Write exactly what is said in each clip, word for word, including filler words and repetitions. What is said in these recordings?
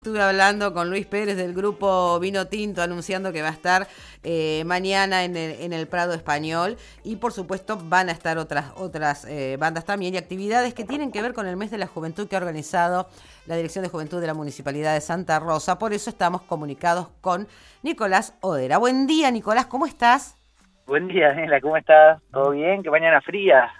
Estuve hablando con Luis Pérez del grupo Vino Tinto anunciando que va a estar eh, mañana en el, en el Prado Español y por supuesto van a estar otras otras eh, bandas también y actividades que tienen que ver con el mes de la juventud que ha organizado la Dirección de Juventud de la Municipalidad de Santa Rosa. Por eso estamos comunicados con Nicolás Odera. Buen día, Nicolás, ¿cómo estás? Buen día, Daniela, ¿cómo estás? ¿Todo bien? ¿Qué mañana fría?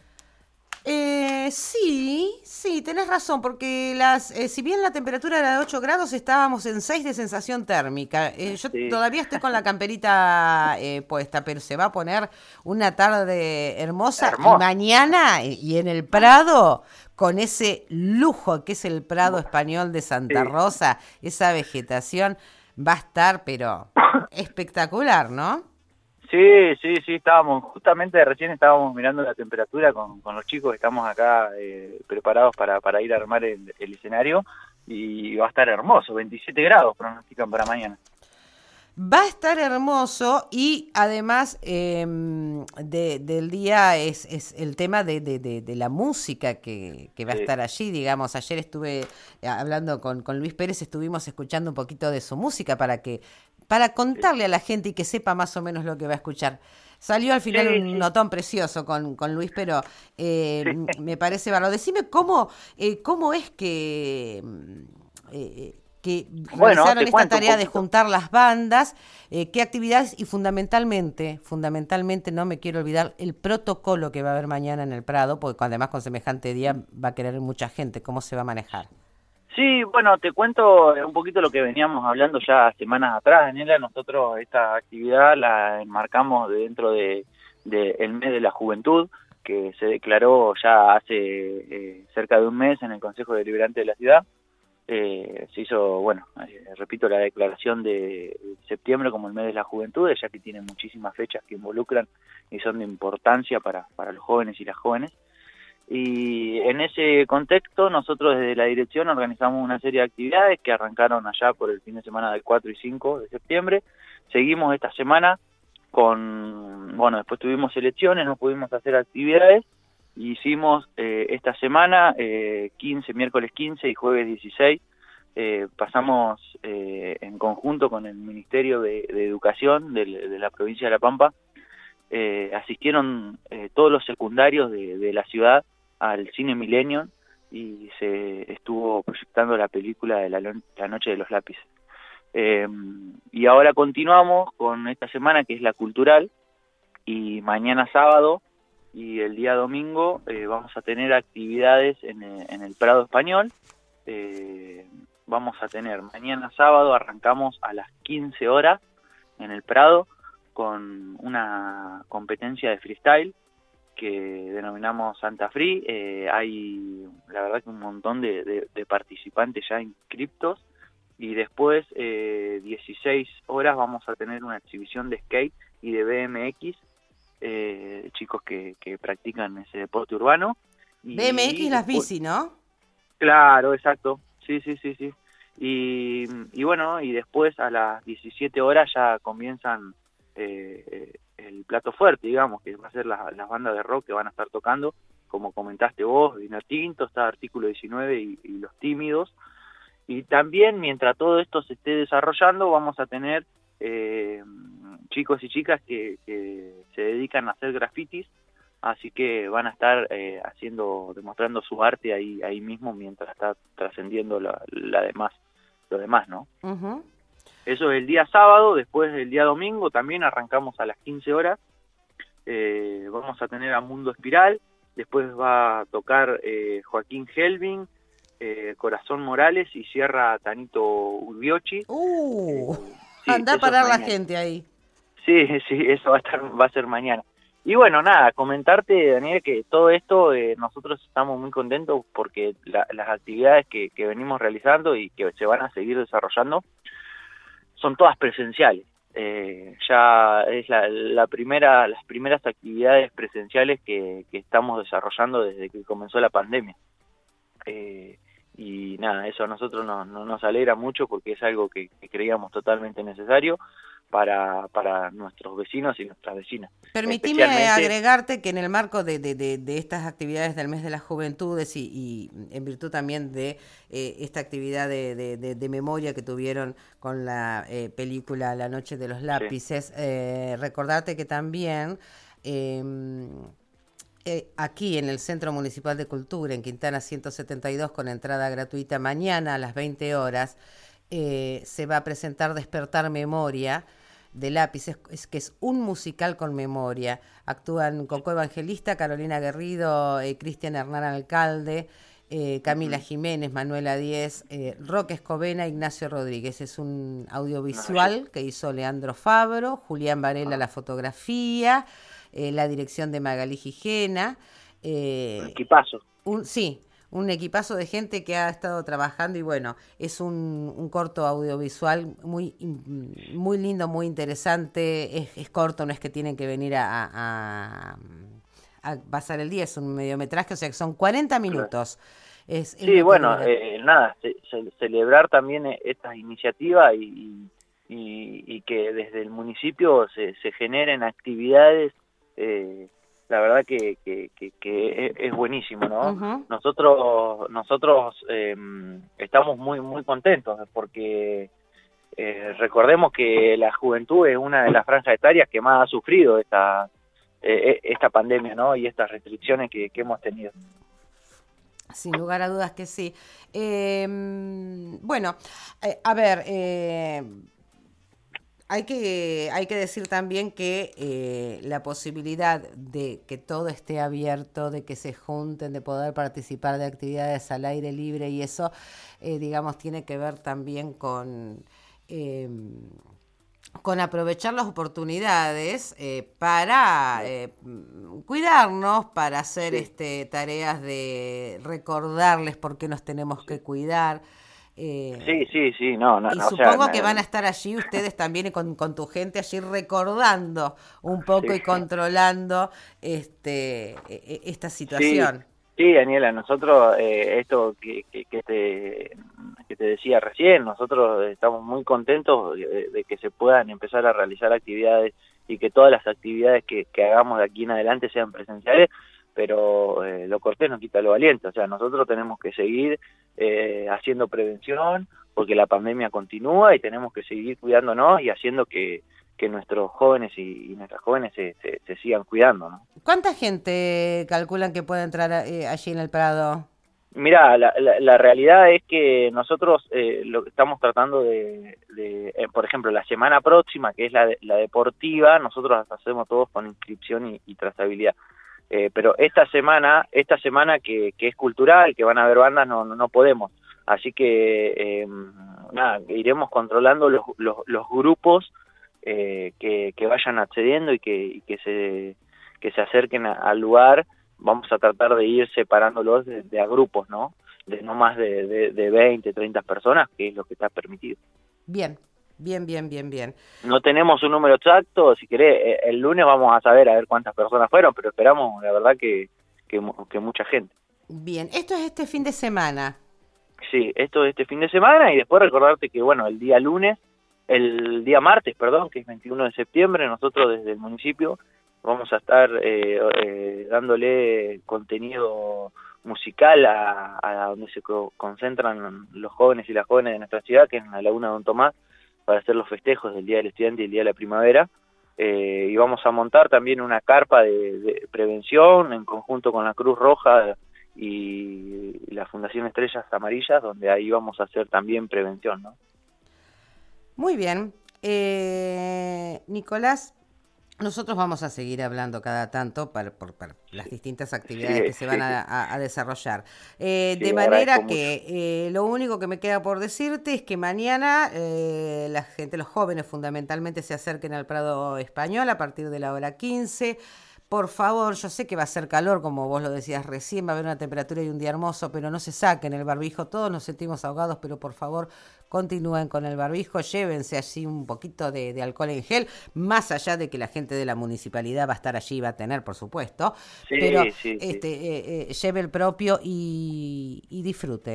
Eh, sí, sí, tenés razón, porque las, eh, si bien la temperatura era de ocho grados, estábamos en seis de sensación térmica. Eh, yo Sí, todavía estoy con la camperita eh, puesta, pero se va a poner una tarde hermosa y hermoso. mañana, eh, y en el Prado, con ese lujo que es el Prado Español de Santa Sí, Rosa, esa vegetación va a estar, pero espectacular, ¿no? sí, sí, sí, estábamos, justamente recién estábamos mirando la temperatura con, con los chicos, estamos acá eh, preparados para, para ir a armar el, el escenario y va a estar hermoso, veintisiete grados pronostican para mañana. Va a estar hermoso y además eh, de, del día es, es el tema de, de, de, de la música que, que va a Sí, estar allí. Digamos, ayer estuve hablando con, con Luis Pérez, estuvimos escuchando un poquito de su música para que para sí, contarle a la gente y que sepa más o menos lo que va a escuchar. Salió al final sí, un sí, notón precioso con, con Luis, pero eh, sí. me parece bárbaro. Decime cómo, eh, cómo es que... Eh, que Bueno, realizaron te esta cuento un tarea de poquito. juntar las bandas, eh, qué actividades y fundamentalmente, fundamentalmente no me quiero olvidar el protocolo que va a haber mañana en el Prado, porque además con semejante día va a querer mucha gente, cómo se va a manejar. Sí, bueno, te cuento un poquito lo que veníamos hablando ya semanas atrás, Daniela. Nosotros esta actividad la enmarcamos dentro de, de el mes de la juventud, que se declaró ya hace eh, cerca de un mes en el Consejo Deliberante de la ciudad. Eh, se hizo, bueno, eh, repito, la declaración de septiembre como el mes de la juventud, ya que tiene muchísimas fechas que involucran y son de importancia para, para los jóvenes y las jóvenes. Y en ese contexto nosotros desde la dirección organizamos una serie de actividades que arrancaron allá por el fin de semana del cuatro y cinco de septiembre. Seguimos esta semana con, bueno, después tuvimos elecciones, no pudimos hacer actividades. Hicimos eh, esta semana, eh, quince, miércoles quince y jueves dieciséis, eh, pasamos eh, en conjunto con el Ministerio de, de Educación de, de la provincia de La Pampa. Eh, asistieron eh, todos los secundarios de, de la ciudad al Cine Millennium y se estuvo proyectando la película de la, la Noche de los Lápices. Eh, y ahora continuamos con esta semana que es la cultural, y mañana sábado y el día domingo eh, vamos a tener actividades en el, en el Prado Español. Eh, vamos a tener mañana sábado, arrancamos a las quince horas en el Prado con una competencia de freestyle que denominamos Santa Free. Eh, hay, la verdad, que un montón de, de, de participantes ya inscriptos. Y después, eh, dieciséis horas, vamos a tener una exhibición de skate y de B M X, eh, chicos que, que practican ese deporte urbano. Y B M X las después, bici, ¿no? claro, exacto, sí, sí, sí, sí. Y, y bueno, y después a las diecisiete horas ya comienzan eh, el plato fuerte, digamos, que va a ser la, las bandas de rock que van a estar tocando, como comentaste vos, Vino Tinto, está Artículo diecinueve y, y Los Tímidos. Y también, mientras todo esto se esté desarrollando, vamos a tener eh, chicos y chicas que, que se dedican a hacer grafitis, así que van a estar eh, haciendo, demostrando su arte ahí, ahí mismo mientras está trascendiendo la, la demás, lo demás, ¿no? Uh-huh. Eso es el día sábado. Después el día domingo también arrancamos a las quince horas. Eh, vamos a tener a Mundo Espiral, después va a tocar eh, Joaquín Helving, eh, Corazón Morales y cierra Tanito Urbiochi. Uh, Eh, sí, anda a eso es parar la mañana. gente ahí. Sí, sí, eso va a estar, va a ser mañana. Y bueno, nada, comentarte, Daniel, que todo esto eh, nosotros estamos muy contentos porque la, las actividades que, que venimos realizando y que se van a seguir desarrollando son todas presenciales. Eh, ya es la, la primera, las primeras actividades presenciales que, que estamos desarrollando desde que comenzó la pandemia. Eh, y nada, eso a nosotros no, no nos alegra mucho porque es algo que, que creíamos totalmente necesario para, para nuestros vecinos y nuestras vecinas. Permitime agregarte que en el marco de, de, de, de estas actividades del mes de las juventudes y, y en virtud también de eh, esta actividad de, de, de, de memoria que tuvieron con la eh, película La Noche de los Lápices, sí. eh, recordarte que también eh, eh, aquí en el Centro Municipal de Cultura, en Quintana ciento setenta y dos, con entrada gratuita, mañana a las veinte horas, eh, se va a presentar Despertar Memoria, de Lápices, es que es un musical con memoria. Actúan Coco Evangelista, Carolina Guerrido, eh, Cristian Hernán Alcalde, eh, Camila Jiménez, Manuela Díez, eh, Roque Escobena, Ignacio Rodríguez. Es un audiovisual que hizo Leandro Fabro, Julián Varela la fotografía, eh, la dirección de Magalí Gijena. Eh, un equipazo. Un, sí, un equipazo de gente que ha estado trabajando y bueno, es un, un corto audiovisual muy muy lindo, muy interesante, es, es corto, no es que tienen que venir a, a, a pasar el día, es un mediometraje, o sea que son cuarenta minutos. Claro. Es, es sí, bueno, eh, nada, ce ce celebrar también estas iniciativas y, y, y que desde el municipio se, se generen actividades, eh, la verdad que, que, que, que es buenísimo, ¿no? Uh-huh. Nosotros nosotros eh, estamos muy muy contentos porque eh, recordemos que la juventud es una de las franjas etarias que más ha sufrido esta eh, esta pandemia, ¿no? Y estas restricciones que, que hemos tenido. Sin lugar a dudas que sí. Eh, bueno, eh, a ver... Eh... Hay que, hay que decir también que eh, la posibilidad de que todo esté abierto, de que se junten, de poder participar de actividades al aire libre y eso, eh, digamos, tiene que ver también con, eh, con aprovechar las oportunidades eh, para eh, cuidarnos, para hacer sí. este, tareas de recordarles por qué nos tenemos que cuidar. Eh, sí, sí, sí, no, no. Y no, supongo o sea, que van a estar allí ustedes también con, con tu gente allí recordando un poco sí. y controlando este esta situación. Sí, sí, Daniela, nosotros eh, esto que, que, que, te, que te decía recién, nosotros estamos muy contentos de, de que se puedan empezar a realizar actividades y que todas las actividades que, que hagamos de aquí en adelante sean presenciales, pero eh, lo cortés no quita lo valiente, o sea, nosotros tenemos que seguir eh, haciendo prevención porque la pandemia continúa y tenemos que seguir cuidándonos y haciendo que, que nuestros jóvenes y, y nuestras jóvenes se, se, se sigan cuidando, ¿no? ¿Cuánta gente calculan que puede entrar eh, allí en el Prado? Mira, la, la, la realidad es que nosotros eh, lo que estamos tratando de, de eh, por ejemplo, la semana próxima, que es la, de, la deportiva, nosotros hacemos todos con inscripción y, y trazabilidad. Eh, pero esta semana, esta semana que, que es cultural, que van a haber bandas, no, no, no podemos. Así que, eh, nada, iremos controlando los, los, los grupos eh, que, que vayan accediendo y que, y que, se, que se acerquen a, al lugar. Vamos a tratar de ir separándolos de, de a grupos, ¿no? De no más de, de, de veinte, treinta personas, que es lo que está permitido. Bien. Bien, bien, bien, bien. No tenemos un número exacto, si querés, el lunes vamos a saber a ver cuántas personas fueron, pero esperamos, la verdad, que, que, que mucha gente. Bien, esto es este fin de semana. Sí, esto es este fin de semana y después recordarte que, bueno, el día lunes, el día martes, perdón, que es veintiuno de septiembre, nosotros desde el municipio vamos a estar eh, eh, dándole contenido musical a, a donde se co concentran los jóvenes y las jóvenes de nuestra ciudad, que es en la Laguna Don Tomás, para hacer los festejos del Día del Estudiante y el Día de la Primavera, eh, y vamos a montar también una carpa de, de prevención en conjunto con la Cruz Roja y, y la Fundación Estrellas Amarillas, donde ahí vamos a hacer también prevención, ¿no? Muy bien. Eh, Nicolás, nosotros vamos a seguir hablando cada tanto para, por, para las distintas actividades sí, que se van sí. a, a desarrollar. Eh, sí, de manera que eh, lo único que me queda por decirte es que mañana eh, la gente, los jóvenes fundamentalmente, se acerquen al Prado Español a partir de la hora quince. Por favor, yo sé que va a ser calor, como vos lo decías recién, va a haber una temperatura y un día hermoso, pero no se saquen el barbijo, todos nos sentimos ahogados, pero por favor continúen con el barbijo, llévense allí un poquito de, de alcohol en gel, más allá de que la gente de la municipalidad va a estar allí, va a tener, por supuesto, sí, pero sí, este sí. Eh, eh, lleve el propio y, y disfrute, ¿eh?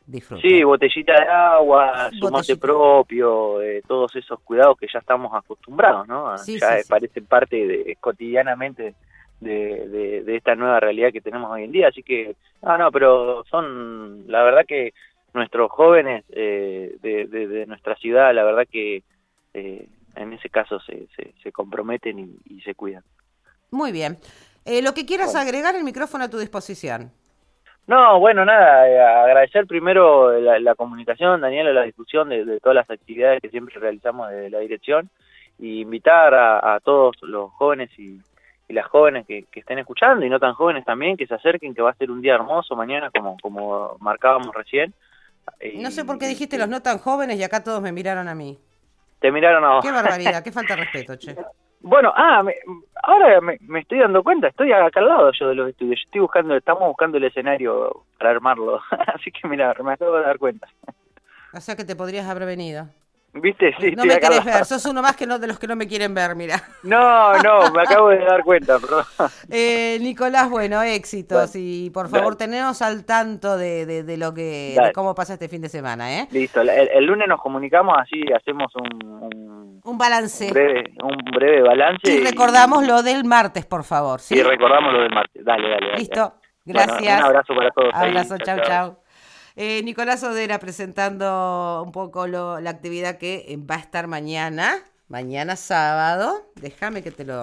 disfruten. Sí, botellita de agua, su mate Botellita. propio, eh, todos esos cuidados que ya estamos acostumbrados, ¿no? Sí, Ya sí, eh, sí. parecen parte de, cotidianamente de, de, de esta nueva realidad que tenemos hoy en día. Así que, no, no, pero son, la verdad que nuestros jóvenes eh, de, de, de nuestra ciudad, la verdad que eh, en ese caso se, se, se comprometen y, y se cuidan. Muy bien. Eh, lo que quieras Bueno. agregar, el micrófono a tu disposición. No, bueno, nada, eh, agradecer primero la, la comunicación, Daniela, la discusión de, de todas las actividades que siempre realizamos desde la dirección, y invitar a, a todos los jóvenes y, y las jóvenes que, que estén escuchando, y no tan jóvenes también, que se acerquen, que va a ser un día hermoso mañana, como, como marcábamos recién. No sé por qué Y, dijiste y los no tan jóvenes y acá todos me miraron a mí. te miraron a vos. Qué barbaridad, qué falta de respeto, che. Bueno, ah, me, ahora me, me estoy dando cuenta, estoy acá al lado yo de los estudios, yo estoy buscando, estamos buscando el escenario para armarlo, así que mira, me acabo de dar cuenta. O sea que te podrías haber venido. ¿Viste? Sí, No estoy me acá al querés lado. ver, sos uno más que no de los que no me quieren ver, mira. No, no, me acabo de dar cuenta, perdón. Eh, Nicolás, bueno, éxitos Bueno, y por favor dale, tenenos al tanto de, de, de lo que, de dale, cómo pasa este fin de semana, ¿eh? listo. El, el lunes nos comunicamos, así hacemos un, un, Un un balance. breve un breve balance Y recordamos y, lo del martes, por favor, ¿sí? y recordamos lo del martes. Dale, dale, dale. Listo, Bueno, un gracias. abrazo para todos ahí. Abrazo, Chao, chau, chao. chau. Eh, Nicolás Odera presentando un poco lo, la actividad que va a estar mañana, mañana sábado. Déjame que te lo...